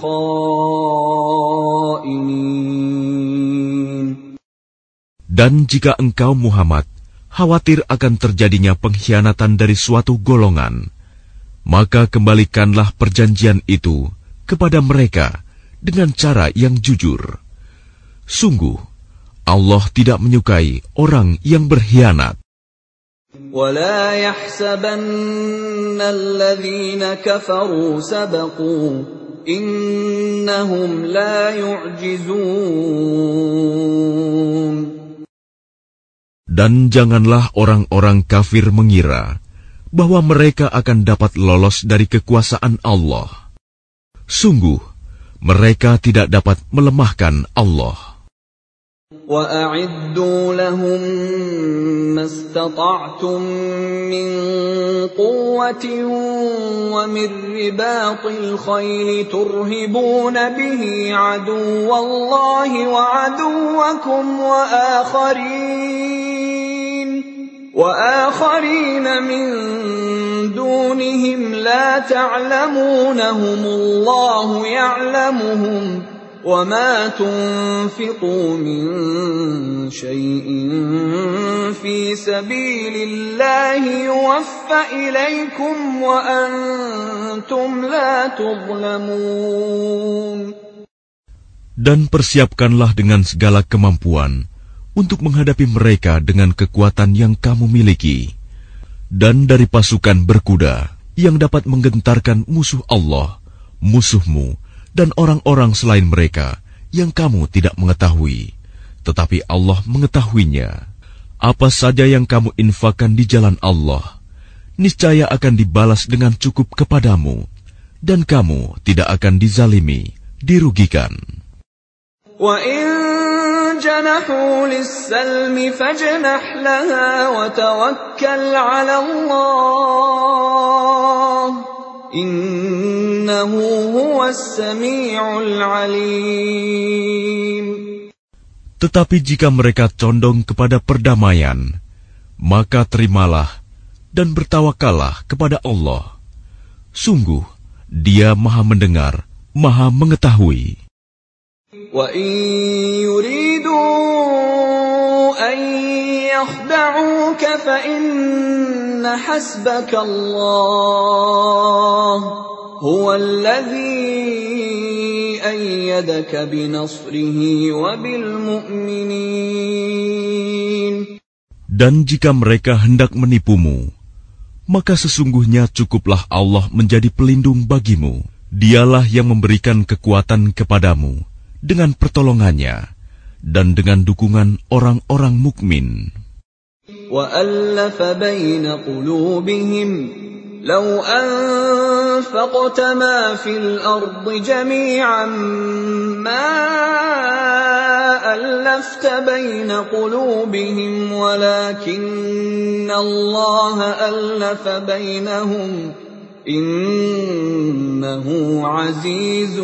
الْخَائِنِينَ. Dan jika engkau Muhammad khawatir akan terjadinya pengkhianatan dari suatu golongan, maka kembalikanlah perjanjian itu kepada mereka dengan cara yang jujur. Sungguh, Allah tidak menyukai orang yang berkhianat. وَلَا يَحْسَبَنَّ الَّذِينَ كَفَرُوا سَبَقُوا إِنَّهُمْ لَا يُعْجِزُونَ. Dan janganlah orang-orang kafir mengira bahwa mereka akan dapat lolos dari kekuasaan Allah. Sungguh, mereka tidak dapat melemahkan Allah. وَأَعِدُّوا لَهُم مَّا اسْتَطَعْتُم مِّن قُوَّةٍ وَمِن رِّبَاطِ الْخَيْلِ تُرْهِبُونَ بِهِ عَدُوَّ اللَّهِ وَعَدُوَّكُمْ وآخرين من دونهم لا تعلمونهم الله يعلمهم وما تنفقوا من شيء في سبيل الله يوفى إليكم وأنتم لا تظلمون. Dan persiapkanlah dengan segala kemampuan untuk menghadapi mereka dengan kekuatan yang kamu miliki, dan dari pasukan berkuda yang dapat menggentarkan musuh Allah, musuhmu, dan orang-orang selain mereka yang kamu tidak mengetahui, tetapi Allah mengetahuinya. Apa saja yang kamu infakkan di jalan Allah, niscaya akan dibalas dengan cukup kepadamu, dan kamu tidak akan dizalimi, dirugikan. جنحوا للسلم فاجنح لها وتوكل على الله إنه هو السميع العليم. Tetapi jika mereka condong kepada perdamaian, maka terimalah dan bertawakallah kepada Allah. Sungguh, Dia Maha mendengar, Maha Mengetahui. وَإِن يُرِيدُوا أَن يَخْدَعُوكَ فَإِنَّ حَسْبَكَ اللَّهُ هُوَ الَّذِي أَيَّدَكَ بِنَصْرِهِ وَبِالْمُؤْمِنِينَ. Dan jika mereka hendak menipumu, maka sesungguhnya cukuplah Allah menjadi pelindung bagimu. Dialah yang memberikan kekuatan kepadamu dengan pertolongannya dan dengan dukungan orang-orang mukmin. وَأَلَّفَ بَيْنَ قُلُوبِهِمْ لَوْ أَنفَقْتَ مَا فِي الْأَرْضِ جَمِيعًا مَا أَلَّفْتَ بَيْنَ قُلُوبِهِمْ وَلَكِنَّ اللَّهَ أَلَّفَ بَيْنَهُمْ إِنَّهُ عَزِيزٌ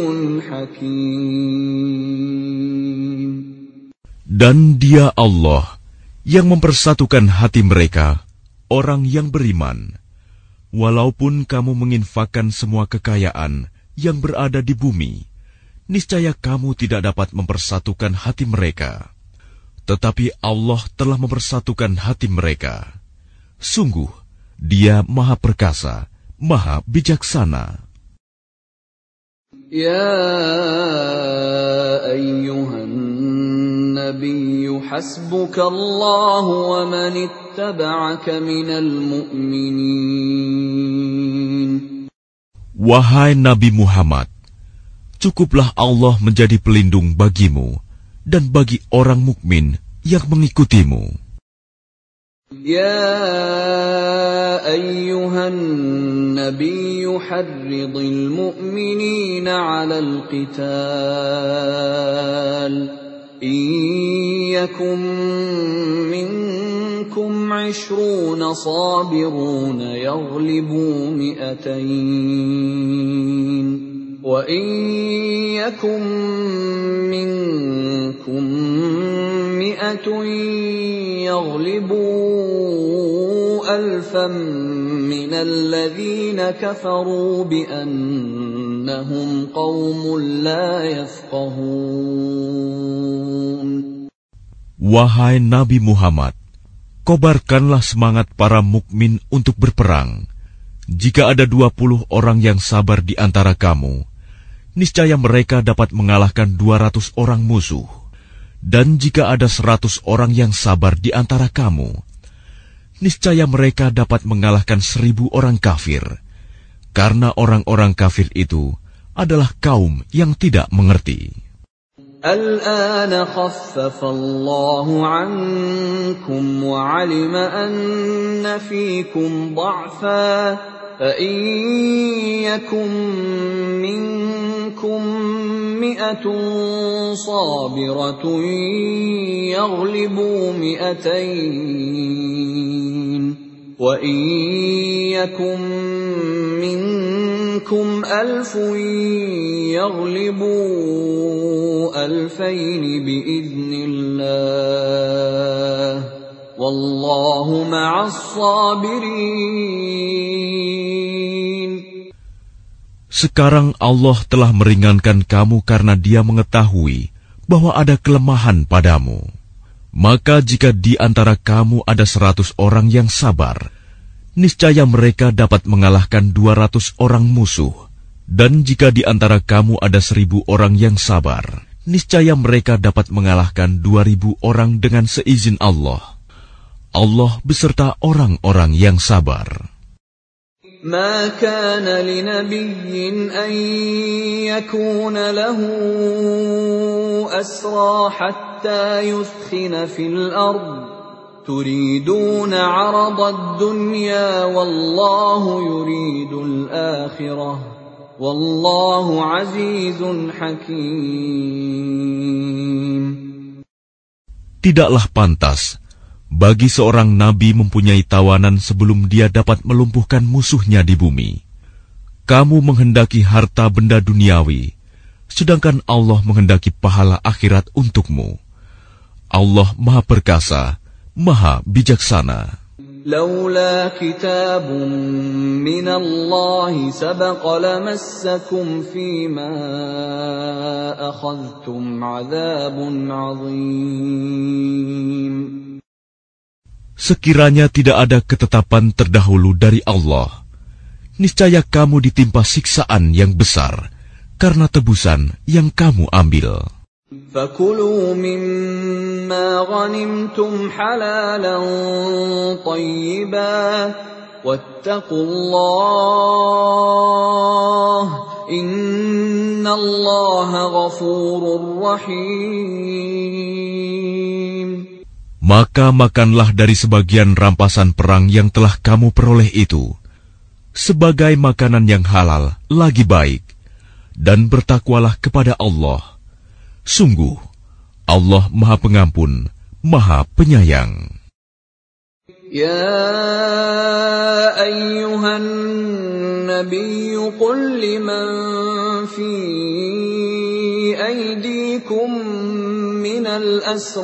حَكِيمٌ. Dan Dia Allah yang mempersatukan hati mereka, orang yang beriman. Walaupun kamu menginfakkan semua kekayaan yang berada di bumi, niscaya kamu tidak dapat mempersatukan hati mereka. Tetapi Allah telah mempersatukan hati mereka. Sungguh, Dia Maha Perkasa, Maha Bijaksana. Ya ayyuhan nabiyyu hasbukallahu wa man ittaba'aka minal mu'minin. Wahai Nabi Muhammad, cukuplah Allah menjadi pelindung bagimu dan bagi orang mukmin yang mengikutimu. Ya ayyuhan nabiyyu harridil mu'minina 'alal qital. Iyyakum minkum 'ishruna sabiruna yaghlibu mi'atayn. Wa iyyakum minkum mi'atun yaghlibu alfan minal ladzina kafaru bi'annahum qaumun la yafqahun. Wahai Nabi Muhammad, kobarkanlah semangat para mukmin untuk berperang. Jika ada 20 orang yang sabar di antara kamu, niscaya mereka dapat mengalahkan 200 orang musuh. Dan jika ada 100 orang yang sabar di antara kamu, niscaya mereka dapat mengalahkan 1000 orang kafir. Karena orang-orang kafir itu adalah kaum yang tidak mengerti. Al-ana khaffafa Allahu 'ankum wa 'alima anna fiikum dha'fa. فَإِنْ يَكُنْ مِنْكُمْ مِئَةٌ صَابِرَةٌ يَغْلِبُوا مِئَتَيْنِ وَإِنْ يَكُنْ مِنْكُمْ أَلْفٌ يَغْلِبُوا أَلْفَيْنِ بِإِذْنِ اللَّهِ وَاللَّهُ مَعَ الصَّابِرِينَ. Sekarang Allah telah meringankan kamu karena Dia mengetahui bahwa ada kelemahan padamu. Maka jika di antara kamu ada 100 orang yang sabar, niscaya mereka dapat mengalahkan 200 orang musuh. Dan jika di antara kamu ada 1000 orang yang sabar, niscaya mereka dapat mengalahkan 2000 orang dengan seizin Allah. Allah beserta orang-orang yang sabar. ما كان لنبي أن يكون له أسرى حتى يثخن في الأرض تريدون عرض الدنيا والله يريد الآخرة والله عزيز حكيم. Tidaklah pantas bagi seorang nabi mempunyai tawanan sebelum dia dapat melumpuhkan musuhnya di bumi. Kamu menghendaki harta benda duniawi, sedangkan Allah menghendaki pahala akhirat untukmu. Allah Maha Perkasa, Maha Bijaksana. لولا كتاب من الله سبق لمسكم فيما أخذتم عذاب عظيم. Sekiranya tidak ada ketetapan terdahulu dari Allah, niscaya kamu ditimpa siksaan yang besar karena tebusan yang kamu ambil. فَكُلُوا مِمَّا غَنِمْتُمْ حَلَالًا طَيِّبًا وَاتَّقُوا اللَّهَ إِنَّ اللَّهَ غَفُورٌ رَّحِيمٌ. Maka makanlah dari sebagian rampasan perang yang telah kamu peroleh itu, sebagai makanan yang halal lagi baik, dan bertakwalah kepada Allah. Sungguh, Allah Maha Pengampun, Maha Penyayang. Ya ayyuhan nabiyyu qul liman fi aydikum minal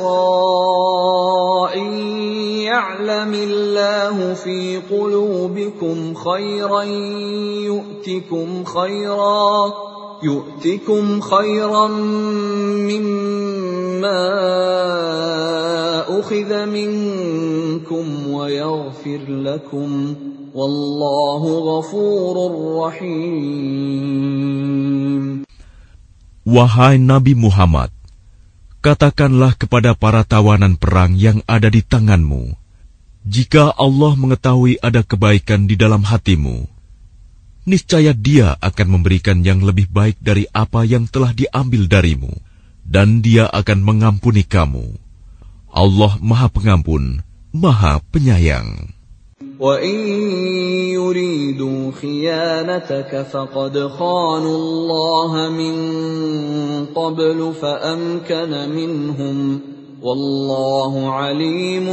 asra in ya'lamillahu fi qulubikum khayran yu'tikum khayran mimma ukhidha minkum wa yaghfir lakum wallahu ghafurur rahim. Wahai Nabi Muhammad, katakanlah kepada para tawanan perang yang ada di tanganmu, jika Allah mengetahui ada kebaikan di dalam hatimu, niscaya Dia akan memberikan yang lebih baik dari apa yang telah diambil darimu, dan Dia akan mengampuni kamu. Allah Maha Pengampun, Maha Penyayang. وَإِن يُرِيدُوا خِيَانَتَكَ فَقَدْ خَانُوا اللَّهَ مِن قَبْلُ فَأَمْكَنَ مِنْهُمْ وَاللَّهُ عَلِيمٌ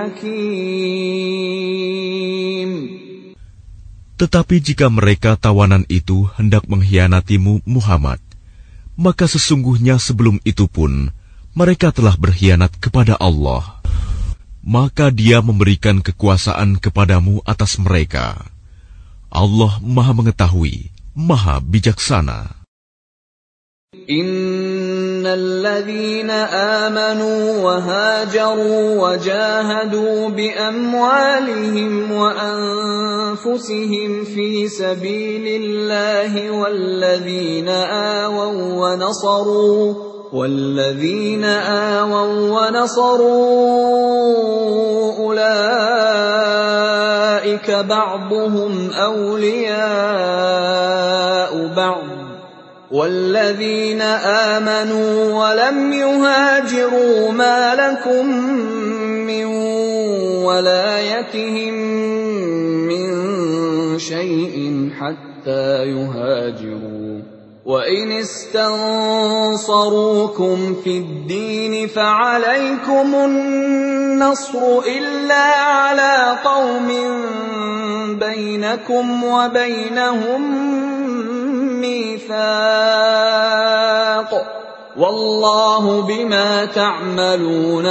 حَكِيمٌ. Tetapi jika mereka tawanan itu hendak mengkhianatimu, Muhammad, maka sesungguhnya sebelum itu pun mereka telah berkhianat kepada Allah. Maka Dia memberikan kekuasaan kepadamu atas mereka. Allah Maha Mengetahui, Maha Bijaksana. الذين آمنوا وهاجروا وجاهدوا بأموالهم وأنفسهم في سبيل الله والذين آووا ونصروا أولئك بعضهم أولياء بعض والذين آمنوا ولم يهاجروا ما لكم من ولايتهم من شيء حتى يهاجروا وإن استنصروكم في الدين فعليكم النصر إلا على قوم بينكم وبينهم ميثاق والله بما تعملون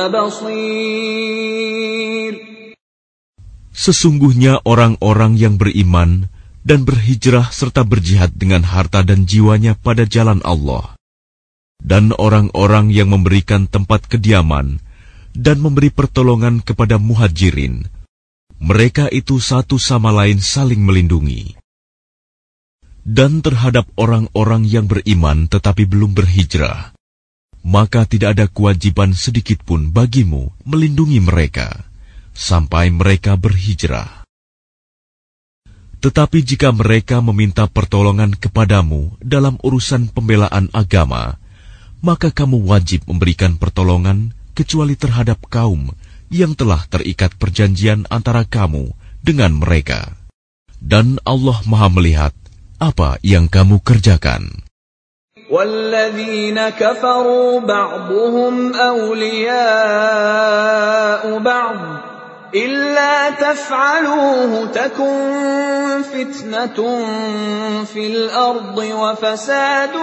بصير. Sesungguhnya orang-orang yang beriman dan berhijrah serta berjihad dengan harta dan jiwanya pada jalan Allah, dan orang-orang yang memberikan tempat kediaman dan memberi pertolongan kepada muhajirin, mereka itu satu sama lain saling melindungi. Dan terhadap orang-orang yang beriman tetapi belum berhijrah, maka tidak ada kewajiban sedikitpun bagimu melindungi mereka sampai mereka berhijrah. Tetapi jika mereka meminta pertolongan kepadamu dalam urusan pembelaan agama, maka kamu wajib memberikan pertolongan kecuali terhadap kaum yang telah terikat perjanjian antara kamu dengan mereka. Dan Allah Maha melihat apa yang kamu kerjakan. وَالَّذِينَ كَفَرُوا بَعْضُهُمْ أَوْلِيَاءُ بَعْضٍ إِلَّا تَفْعَلُوهُ تَكُنْ فِتْنَةٌ فِي الْأَرْضِ وَفَسَادٌ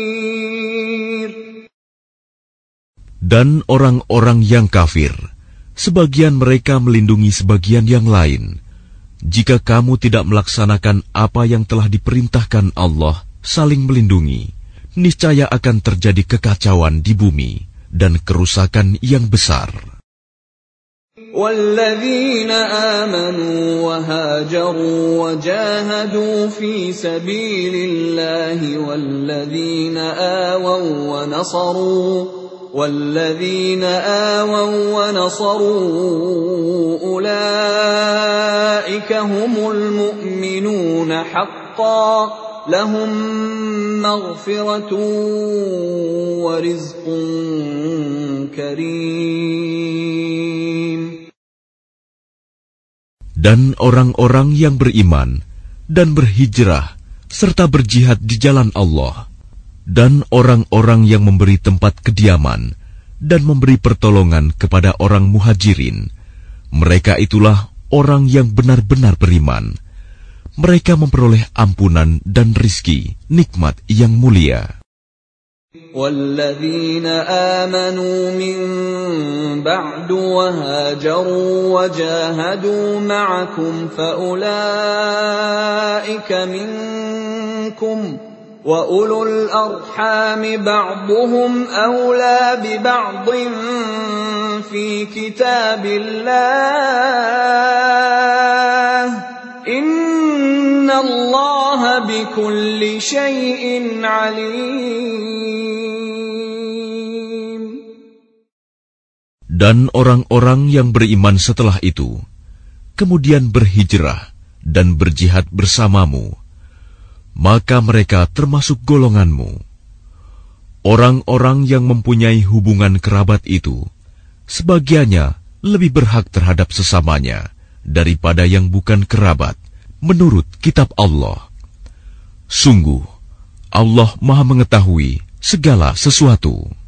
كَبِيرٌ. Dan orang-orang yang kafir sebagian mereka melindungi sebagian yang lain. Jika kamu tidak melaksanakan apa yang telah diperintahkan Allah, saling melindungi, niscaya akan terjadi kekacauan di bumi dan kerusakan yang besar. وَالَّذِينَ آمَنُوا وَهَاجَرُوا وَجَاهَدُوا فِي سَبِيلِ اللَّهِ وَالَّذِينَ آوَوا وَّنَصَرُوا أُولَئِكَ هُمُ الْمُؤْمِنُونَ حَقًّا لَهُم مَّغْفِرَةٌ وَرِزْقٌ كَرِيمٌ. Dan orang-orang yang beriman dan berhijrah serta berjihad di jalan Allah, dan orang-orang yang memberi tempat kediaman dan memberi pertolongan kepada orang muhajirin, mereka itulah orang yang benar-benar beriman. Mereka memperoleh ampunan dan rizki, nikmat yang mulia. وَالَّذِينَ آمَنُوا مِن بَعْدُ وَهَاجَرُوا وَجَاهَدُوا مَعَكُمْ فَأُولَئِكَ مِنكُمْ وَأُولُو الْأَرْحَامِ بَعْضُهُمْ أَوْلَى بِبَعْضٍ فِي كِتَابِ اللَّهِ إِنَّ اللَّهَ بِكُلِّ شَيْءٍ عَلِيمٌ. Dan orang-orang yang beriman setelah itu, kemudian berhijrah dan berjihad bersamamu, maka mereka termasuk golonganmu. Orang-orang yang mempunyai hubungan kerabat itu, sebagiannya lebih berhak terhadap sesamanya daripada yang bukan kerabat, menurut kitab Allah. Sungguh, Allah Maha mengetahui segala sesuatu.